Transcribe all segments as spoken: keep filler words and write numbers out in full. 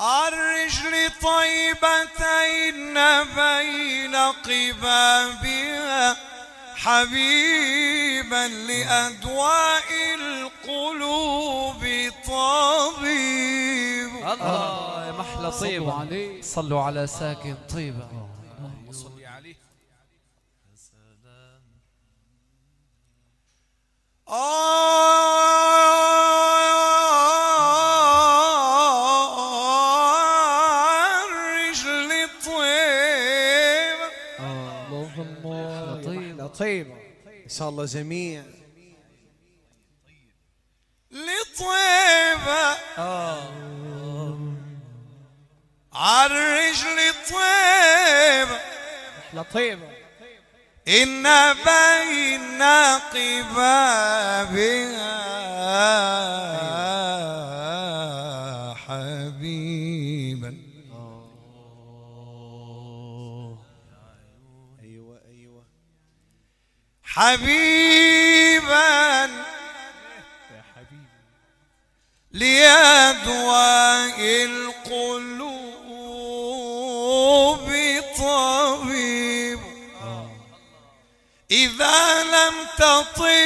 الرجل طيبتين بين قبابها حبيبا لأدواء القلوب طبيب. الله يا محلى طيبة. صلوا على ساكن طيبة. اللهم صل عليه. الرجل طيبة. اللهم طيبة طيبة إن شاء الله جميع لطيبة. عالرجل طيبة لطيبة إن بين قبابها حبيبا. أيوة أيوة حبيبا لأدواء القلوب طبيب. إذا لم تطب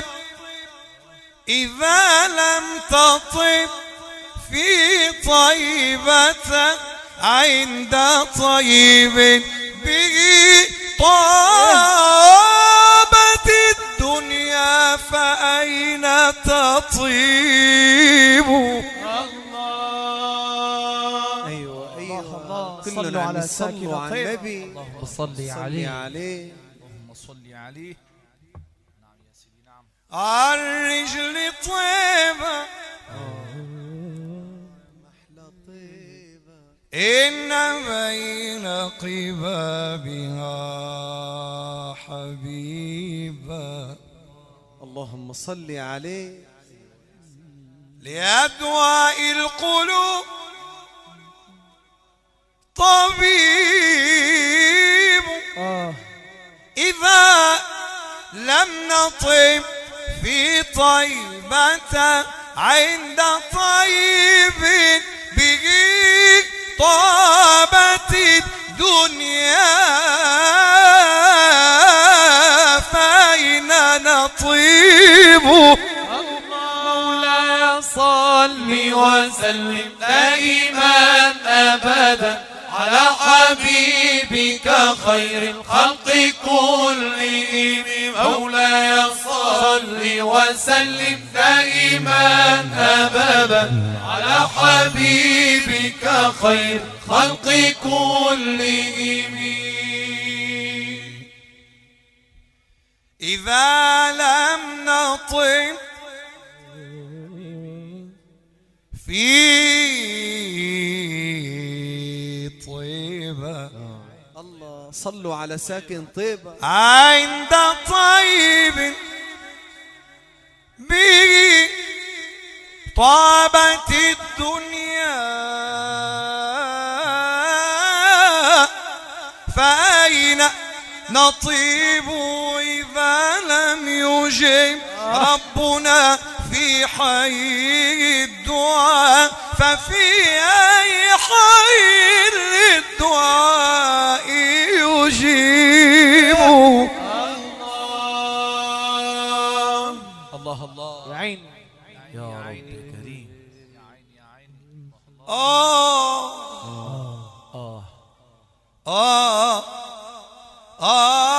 إذا لم تطب في طيبة عند طيب به طابت الدنيا فأين تطيب. الله أيوة أيوة كلنا على ساكن على النبي. اللهم صل عليه. اللهم صل عليه. نعم يا سيدي نعم. الرجل طيبة محلى طيبة إن بين قبابها حبيبا. اللهم صل عليه. لأدواء القلوب طبيب. إذا لم نطب في طيبة عند طيب به طابت الدنيا فأين نطيب. مولاي صل وسلم دائما أبدا على حبيبك خير الخلق كلهم. مولاي صل وسلم دائما أبدا على حبيبك خير الخلق كلهم. إذا لم نطب في طيبة. الله صلوا على ساكن طيبة عند طيب به طابت الدنيا فأين نطيب إذا لم يجب ربنا في حي الدعاء ففي أي حي للدعاء يجيب. الله الله يا عين يا رب كريم. آه آه آه آه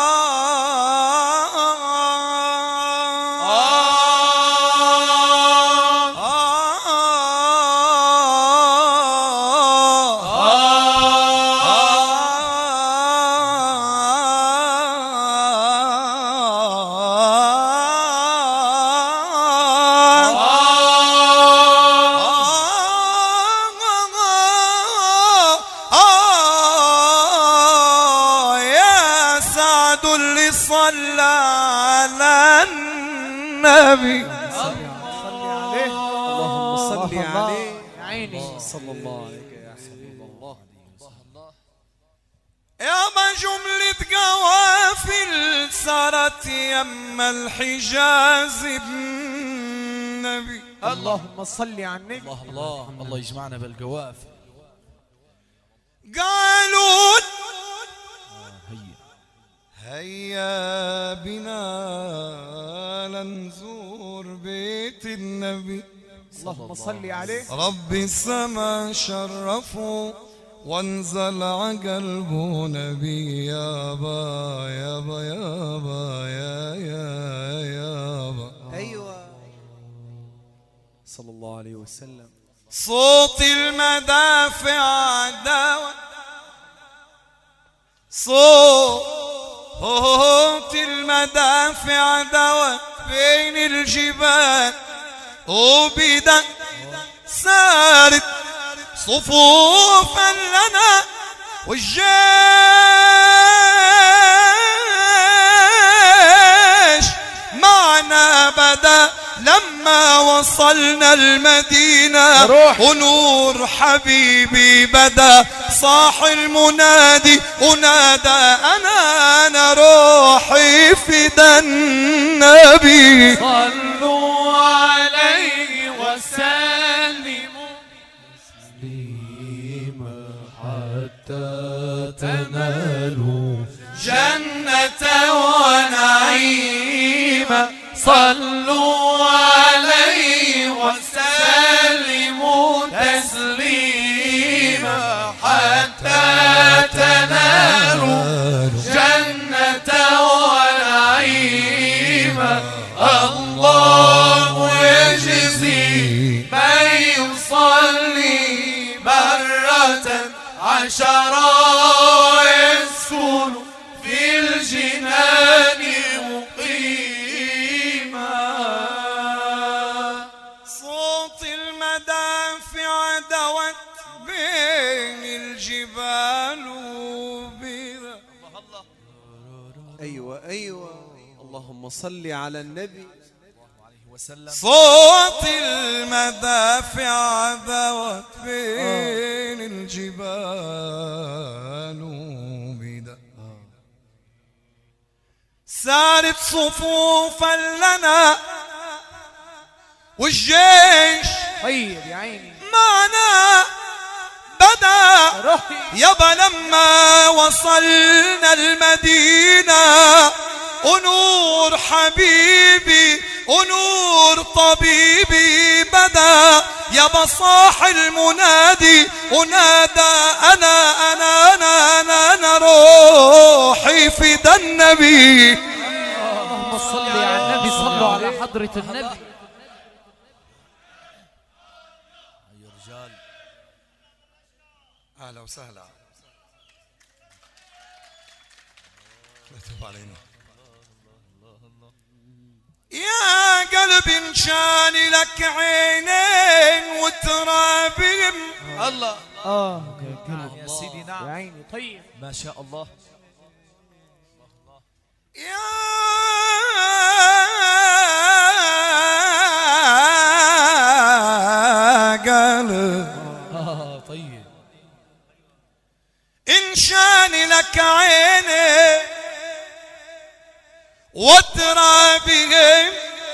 صلى على النبي. صلي عليه. اللهم صل عليه. عيني صلى الله عليك يا حبيب الله. يابا جملة قوافل سارت يم الحجاز بالنبي. اللهم صل على النبي. الله الله الله يجمعنا بالقوافل. قالوا هيا بنا لنزور بيت النبي اللهم صل عليه. رب السما شرفوا وانزل عقلبه نبي يابا يابا يابا يا يا يابا. أيوة صلى الله عليه وسلم. صوت المدافع داوى، صوت المدافع داوى بين الجبال وبدأ سارت صفوفا لنا والجيش معنا بدا لما وصلنا المدينة ونور حبيبي بدا صاح المنادي ونادى أنا أنا روحي فدا النبي صلوا عليه وسلموا تسليما حتى تنالوا جنة ونعيما. صلوا عليه وسلموا تسليما حتى تنالوا جنة ونعيما. الله يجزي من يصلي مرة عشرا يسكن في الجنان مقيما. صوت المدافع دوت بين الجبال وبذا. أيوة أيوة اللهم صل على النبي. صوت المدافع دوت بين الجبال وبذا. سارت صفوفا لنا والجيش طيب يا عيني معنا بدا يابا لما وصلنا المدينة ونور حبيبي ونور طبيبي بدا يابا صاح المنادي ونادى أنا أنا أنا أنا, أنا روحي فدا النبي. اللهم صل على النبي. صلوا على حضرة النبي. يا رجال أهلا وسهلا. لا تب علينا يا قلبي انشاني لك عينين وترابهم. الله آه يا سيدي. نعم يا عيني. طيب ما شاء الله. يا قلب آه طيب انشاني لك عيني وترابهم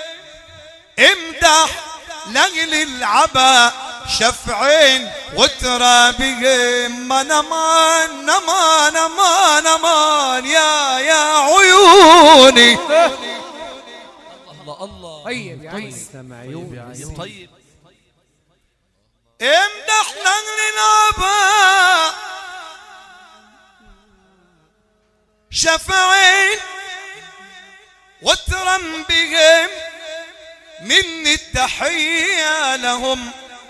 امدح لغل العبا شفعين وترابهم نمان نمان نمان نمان يا يا عيوني. الله الله. طيب يا عيني. طيب طيب. امدح لغل العبا شفعين وترم بهم مني التحية لهم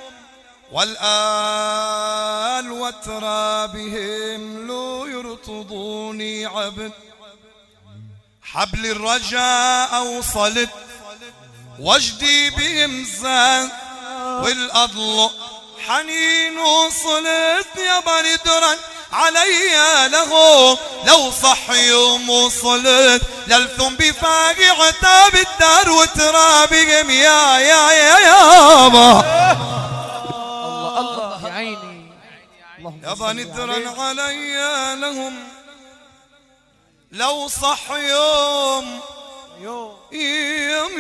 والآل وترى بهم لو يرتضوني عبد حبل الرجاء وصلت وجدي بهم زاد والأضل حنين وصلت يا بني درن علي له لو صح يوم وصلت للثم بفاقي عتاب الدار وترابهم يا يا يا يابا. الله الله يا عيني. يا بني درن علي لهم لو صح يوم يوم يوم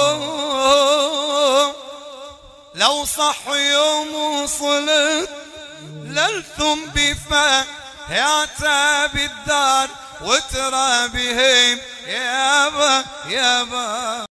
يوم لو صح يوم وصلت للثم بفا يعتاب الدار وترى بهم يابا يابا